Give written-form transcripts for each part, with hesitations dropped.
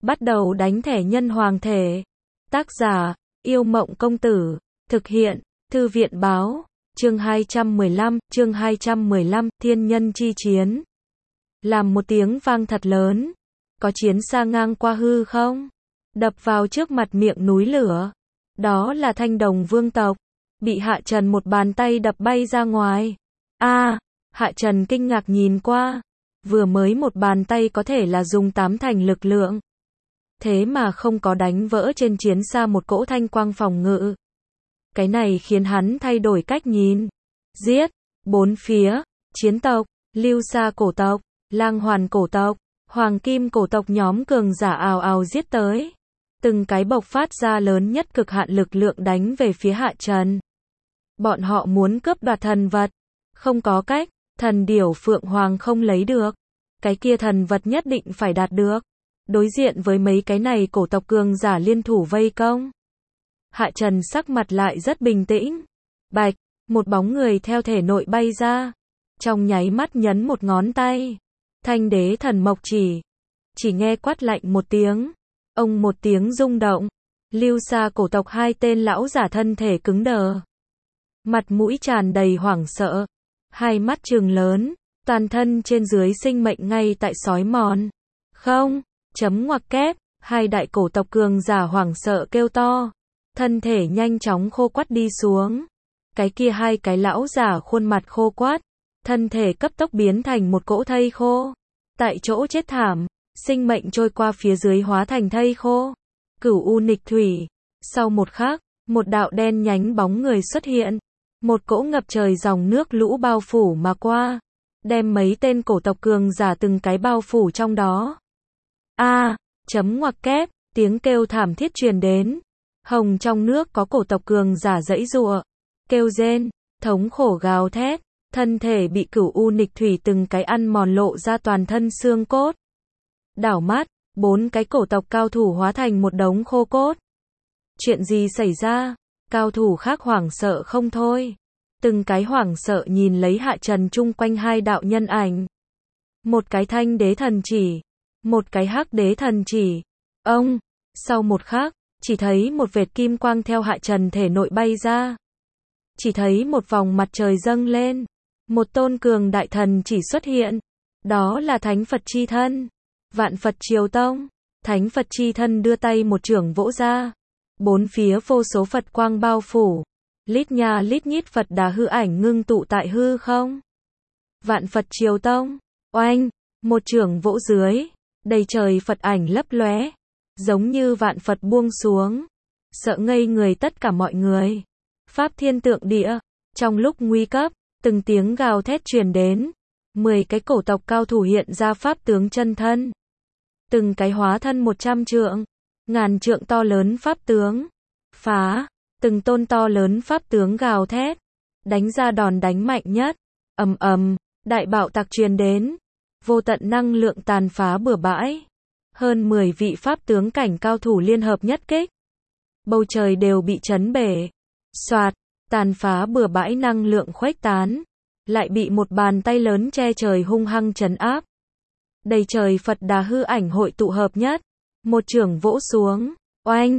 Bắt đầu đánh thẻ nhân hoàng thể. Tác giả, Yêu Mộng Công Tử. Thực hiện, Thư viện Báo. Chương 215, Thiên Nhân Chi Chiến. Làm một tiếng vang thật lớn. Có chiến xa ngang qua hư không? Đập vào trước mặt miệng núi lửa. Đó là Thanh Đồng vương tộc. Bị Hạ Trần một bàn tay đập bay ra ngoài. Hạ Trần kinh ngạc nhìn qua. Vừa mới một bàn tay có thể là dùng 8 thành lực lượng. Thế mà không có đánh vỡ trên chiến xa một cỗ thanh quang phòng ngự. Cái này khiến hắn thay đổi cách nhìn. Giết, bốn phía, chiến tộc, Lưu Sa cổ tộc, Lang Hoàn cổ tộc, Hoàng Kim cổ tộc nhóm cường giả ào ào giết tới. Từng cái bộc phát ra lớn nhất cực hạn lực lượng đánh về phía Hạ Trần. Bọn họ muốn cướp đoạt thần vật. Không có cách, thần điểu Phượng Hoàng không lấy được. Cái kia thần vật nhất định phải đạt được. Đối diện với mấy cái này cổ tộc cường giả liên thủ vây công. Hạ Trần sắc mặt lại rất bình tĩnh. Bạch, một bóng người theo thể nội bay ra. Trong nháy mắt nhấn một ngón tay. Thanh đế thần mộc chỉ. Chỉ nghe quát lạnh một tiếng. Ông một tiếng rung động. Lưu Sa cổ tộc hai tên lão giả thân thể cứng đờ. Mặt mũi tràn đầy hoảng sợ. Hai mắt trừng lớn. Toàn thân trên dưới sinh mệnh ngay tại sói mòn. Không, chấm ngoặc kép. Hai đại cổ tộc cường giả hoảng sợ kêu to. Thân thể nhanh chóng khô quắt đi xuống. Cái kia hai cái lão giả khuôn mặt khô quắt. Thân thể cấp tốc biến thành một cỗ thây khô. Tại chỗ chết thảm. Sinh mệnh trôi qua phía dưới hóa thành thây khô. Cửu U nghịch thủy. Sau một khắc, một đạo đen nhánh bóng người xuất hiện. Một cỗ ngập trời dòng nước lũ bao phủ mà qua. Đem mấy tên cổ tộc cường giả từng cái bao phủ trong đó. Chấm ngoặc kép, tiếng kêu thảm thiết truyền đến. Hồng trong nước có cổ tộc cường giả giãy giụa, kêu rên, thống khổ gào thét, thân thể bị cửu u nghịch thủy từng cái ăn mòn lộ ra toàn thân xương cốt. Đảo mắt, 4 cái cổ tộc cao thủ hóa thành một đống khô cốt. Chuyện gì xảy ra? Cao thủ khác hoảng sợ không thôi. Từng cái hoảng sợ nhìn lấy Hạ Trần chung quanh hai đạo nhân ảnh. Một cái thanh đế thần chỉ, một cái hắc đế thần chỉ. Sau một khắc, chỉ thấy một vệt kim quang theo Hạ Trần thể nội bay ra. Chỉ thấy một vòng mặt trời dâng lên. Một tôn cường đại thần chỉ xuất hiện. Đó là Thánh Phật Chi Thân. Vạn Phật Triều Tông. Thánh Phật Chi Thân đưa tay một chưởng vỗ ra. Bốn phía vô số Phật quang bao phủ. Lít nha lít nhít Phật Đà hư ảnh ngưng tụ tại hư không. Vạn Phật Triều Tông. Oanh, một chưởng vỗ dưới. Đầy trời Phật ảnh lấp lóe. Giống như vạn Phật buông xuống. Sợ ngây người tất cả mọi người. Pháp thiên tượng địa. Trong lúc nguy cấp, từng tiếng gào thét truyền đến. 10 cái cổ tộc cao thủ hiện ra pháp tướng chân thân. Từng cái hóa thân 100 trượng, ngàn trượng to lớn pháp tướng. Phá, từng tôn to lớn pháp tướng gào thét. Đánh ra đòn đánh mạnh nhất. Ầm ầm, đại bạo tạc truyền đến. Vô tận năng lượng tàn phá bừa bãi. Hơn 10 vị pháp tướng cảnh cao thủ liên hợp nhất kích. Bầu trời đều bị chấn bể. Soạt, tàn phá bừa bãi năng lượng khuếch tán. Lại bị một bàn tay lớn che trời hung hăng trấn áp. Đầy trời Phật Đà hư ảnh hội tụ hợp nhất. Một chưởng vỗ xuống. Oanh,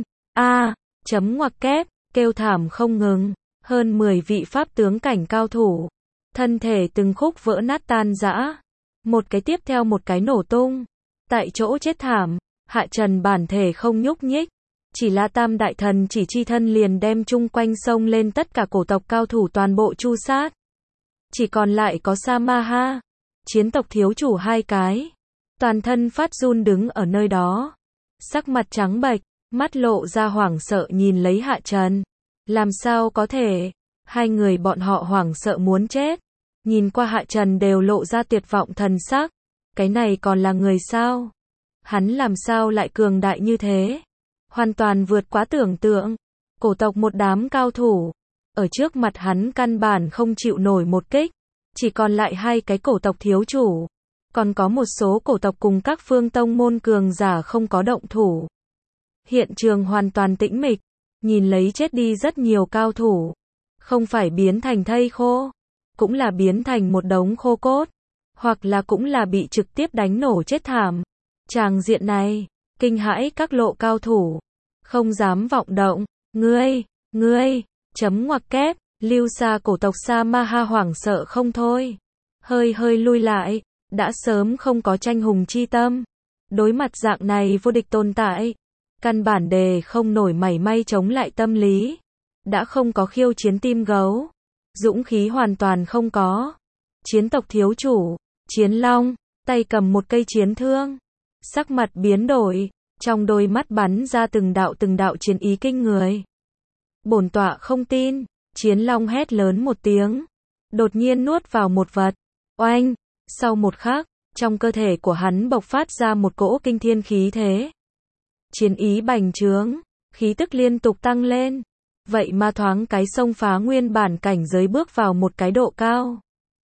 chấm ngoặc kép, kêu thảm không ngừng. Hơn 10 vị pháp tướng cảnh cao thủ. Thân thể từng khúc vỡ nát tan rã. Một cái tiếp theo một cái nổ tung. Tại chỗ chết thảm. Hạ Trần bản thể không nhúc nhích. Chỉ là Tam Đại Thần chỉ chi thân liền đem chung quanh sông lên tất cả cổ tộc cao thủ toàn bộ chu sát. Chỉ còn lại có Samaha, chiến tộc thiếu chủ hai cái. Toàn thân phát run đứng ở nơi đó. Sắc mặt trắng bệch, mắt lộ ra hoảng sợ nhìn lấy Hạ Trần. Làm sao có thể? Hai người bọn họ hoảng sợ muốn chết. Nhìn qua Hạ Trần đều lộ ra tuyệt vọng thần sắc. Cái này còn là người sao? Hắn làm sao lại cường đại như thế? Hoàn toàn vượt quá tưởng tượng. Cổ tộc một đám cao thủ. Ở trước mặt hắn căn bản không chịu nổi một kích. Chỉ còn lại hai cái cổ tộc thiếu chủ. Còn có một số cổ tộc cùng các phương tông môn cường giả không có động thủ. Hiện trường hoàn toàn tĩnh mịch. Nhìn lấy chết đi rất nhiều cao thủ. Không phải biến thành thây khô. Cũng là biến thành một đống khô cốt. Hoặc là cũng là bị trực tiếp đánh nổ chết thảm. Tràng diện này, kinh hãi các lộ cao thủ, không dám vọng động. Ngươi, chấm ngoặc kép, Lưu Sa cổ tộc Samaha hoảng sợ không thôi. Hơi lui lại, đã sớm không có tranh hùng chi tâm. Đối mặt dạng này vô địch tồn tại, căn bản đề không nổi mảy may chống lại tâm lý. Đã không có khiêu chiến tim gấu, dũng khí hoàn toàn không có. Chiến tộc thiếu chủ, Chiến Long, tay cầm một cây chiến thương, sắc mặt biến đổi, trong đôi mắt bắn ra từng đạo chiến ý kinh người. Bổn tọa không tin, Chiến Long hét lớn một tiếng, đột nhiên nuốt vào một vật. Oanh, sau một khắc, trong cơ thể của hắn bộc phát ra một cỗ kinh thiên khí thế. Chiến ý bành trướng, khí tức liên tục tăng lên. Vậy mà thoáng cái xông phá nguyên bản cảnh giới bước vào một cái độ cao.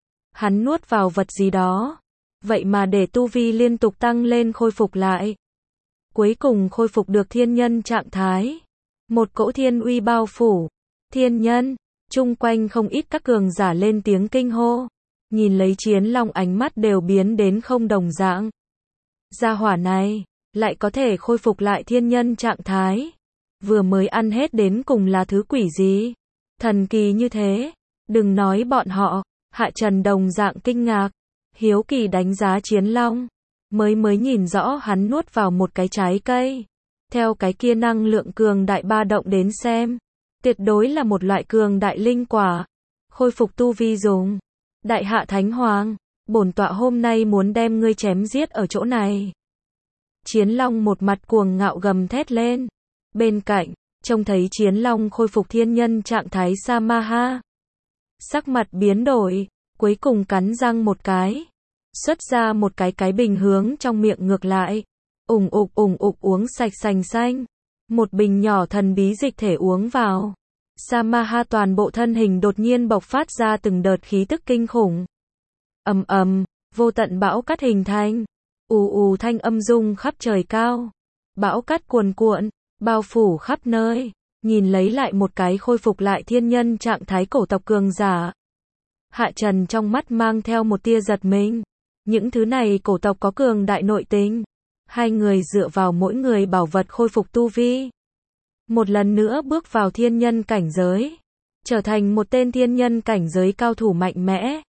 Hắn nuốt vào vật gì đó, vậy mà để tu vi liên tục tăng lên khôi phục lại. Cuối cùng khôi phục được thiên nhân trạng thái. Một cỗ thiên uy bao phủ. Thiên nhân, chung quanh không ít các cường giả lên tiếng kinh hô. Nhìn lấy Chiến Long ánh mắt đều biến đến không đồng dạng. Gia hỏa này, lại có thể khôi phục lại thiên nhân trạng thái. Vừa mới ăn hết đến cùng là thứ quỷ gì? Thần kỳ như thế. Đừng nói bọn họ, Hạ Trần đồng dạng kinh ngạc. Hiếu kỳ đánh giá Chiến Long. Mới nhìn rõ hắn nuốt vào một cái trái cây. Theo cái kia năng lượng cường đại ba động đến xem. Tuyệt đối là một loại cường đại linh quả. Khôi phục tu vi dùng. Đại hạ Thánh Hoàng, bổn tọa hôm nay muốn đem ngươi chém giết ở chỗ này. Chiến Long một mặt cuồng ngạo gầm thét lên. Bên cạnh, trông thấy Chiến Long khôi phục thiên nhân trạng thái Samaha. Sắc mặt biến đổi, cuối cùng cắn răng một cái. Xuất ra một cái bình hướng trong miệng ngược lại. Ủng ục uống sạch sành xanh. Một bình nhỏ thần bí dịch thể uống vào. Samaha toàn bộ thân hình đột nhiên bộc phát ra từng đợt khí tức kinh khủng. Vô tận bão cát hình thành. Ù thanh âm rung khắp trời cao. Bão cát cuồn cuộn, bao phủ khắp nơi. Nhìn lấy lại một cái khôi phục lại thiên nhân trạng thái cổ tộc cường giả. Hạ Trần trong mắt mang theo một tia giật mình. Những thứ này cổ tộc có cường đại nội tình. Hai người dựa vào mỗi người bảo vật khôi phục tu vi. Một lần nữa bước vào thiên nhân cảnh giới. Trở thành một tên thiên nhân cảnh giới cao thủ mạnh mẽ.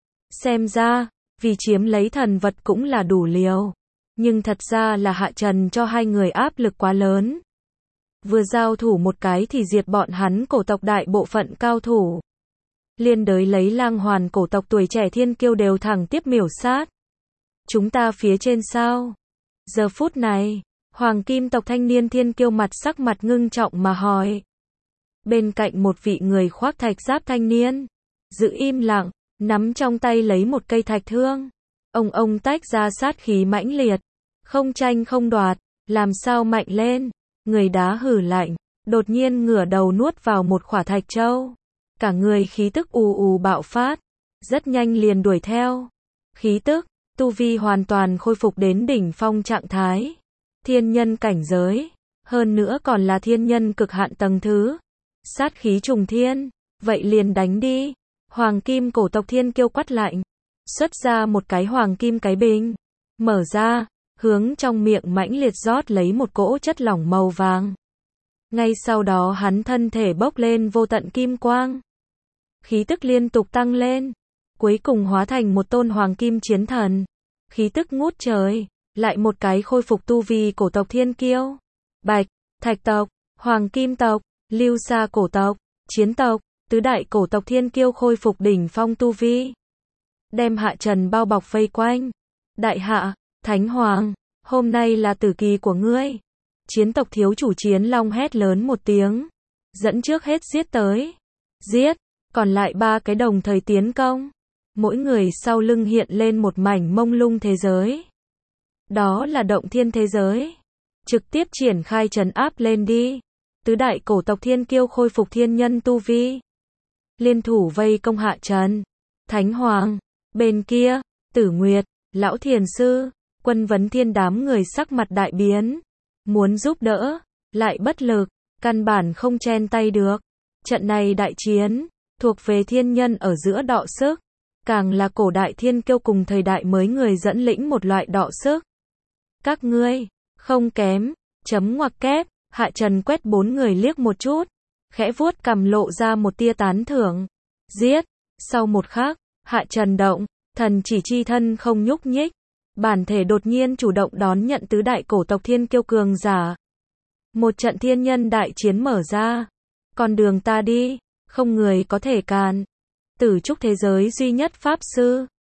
Xem ra, vì chiếm lấy thần vật cũng là đủ liều. Nhưng thật ra là Hạ Trần cho hai người áp lực quá lớn. Vừa giao thủ một cái thì diệt bọn hắn cổ tộc đại bộ phận cao thủ. Liên đới lấy Lang Hoàn cổ tộc tuổi trẻ thiên kiêu đều thẳng tiếp miểu sát. Chúng ta phía trên sao? Giờ phút này, Hoàng Kim tộc thanh niên thiên kiêu sắc mặt ngưng trọng mà hỏi. Bên cạnh một vị người khoác thạch giáp thanh niên, giữ im lặng, nắm trong tay lấy một cây thạch thương. Ông tách ra sát khí mãnh liệt, không tranh không đoạt, làm sao mạnh lên. Người đá hử lạnh, đột nhiên ngửa đầu nuốt vào một khỏa thạch châu. Cả người khí tức ù bạo phát, rất nhanh liền đuổi theo. Khí tức, tu vi hoàn toàn khôi phục đến đỉnh phong trạng thái. Thiên nhân cảnh giới, hơn nữa còn là thiên nhân cực hạn tầng thứ. Sát khí trùng thiên, vậy liền đánh đi. Hoàng Kim cổ tộc thiên kiêu quát lạnh, xuất ra một cái hoàng kim cái bình, mở ra, hướng trong miệng mãnh liệt rót lấy một cỗ chất lỏng màu vàng. Ngay sau đó hắn thân thể bốc lên vô tận kim quang. Khí tức liên tục tăng lên, cuối cùng hóa thành một tôn hoàng kim chiến thần. Khí tức ngút trời, lại một cái khôi phục tu vi cổ tộc thiên kiêu. Bạch, Thạch tộc, Hoàng Kim tộc, Lưu Sa cổ tộc, Chiến tộc, tứ đại cổ tộc thiên kiêu khôi phục đỉnh phong tu vi. Đem Hạ Trần bao bọc vây quanh. Đại hạ, Thánh Hoàng, hôm nay là tử kỳ của ngươi. Chiến tộc thiếu chủ Chiến Long hét lớn một tiếng. Dẫn trước hết giết tới. Giết, còn lại ba cái đồng thời tiến công. Mỗi người sau lưng hiện lên một mảnh mông lung thế giới. Đó là động thiên thế giới. Trực tiếp triển khai trấn áp lên đi. Tứ đại cổ tộc thiên kiêu khôi phục thiên nhân tu vi. Liên thủ vây công Hạ Trần. Thánh Hoàng, bên kia, Tử Nguyệt, Lão Thiền Sư, Quân Vấn Thiên đám người sắc mặt đại biến. Muốn giúp đỡ, lại bất lực, căn bản không chen tay được. Trận này đại chiến, thuộc về thiên nhân ở giữa đọ sức. Càng là cổ đại thiên kiêu cùng thời đại mới người dẫn lĩnh một loại đọ sức. Các ngươi, Không kém, chấm ngoặc kép, Hạ Trần quét 4 người liếc một chút, khẽ vuốt cằm lộ ra một tia tán thưởng. Giết, sau một khắc, Hạ Trần động, thần chỉ chi thân không nhúc nhích, bản thể đột nhiên chủ động đón nhận tứ đại cổ tộc thiên kiêu cường giả. Một trận thiên nhân đại chiến mở ra, con đường ta đi, không người có thể cản. Tử trúc thế giới duy nhất pháp sư.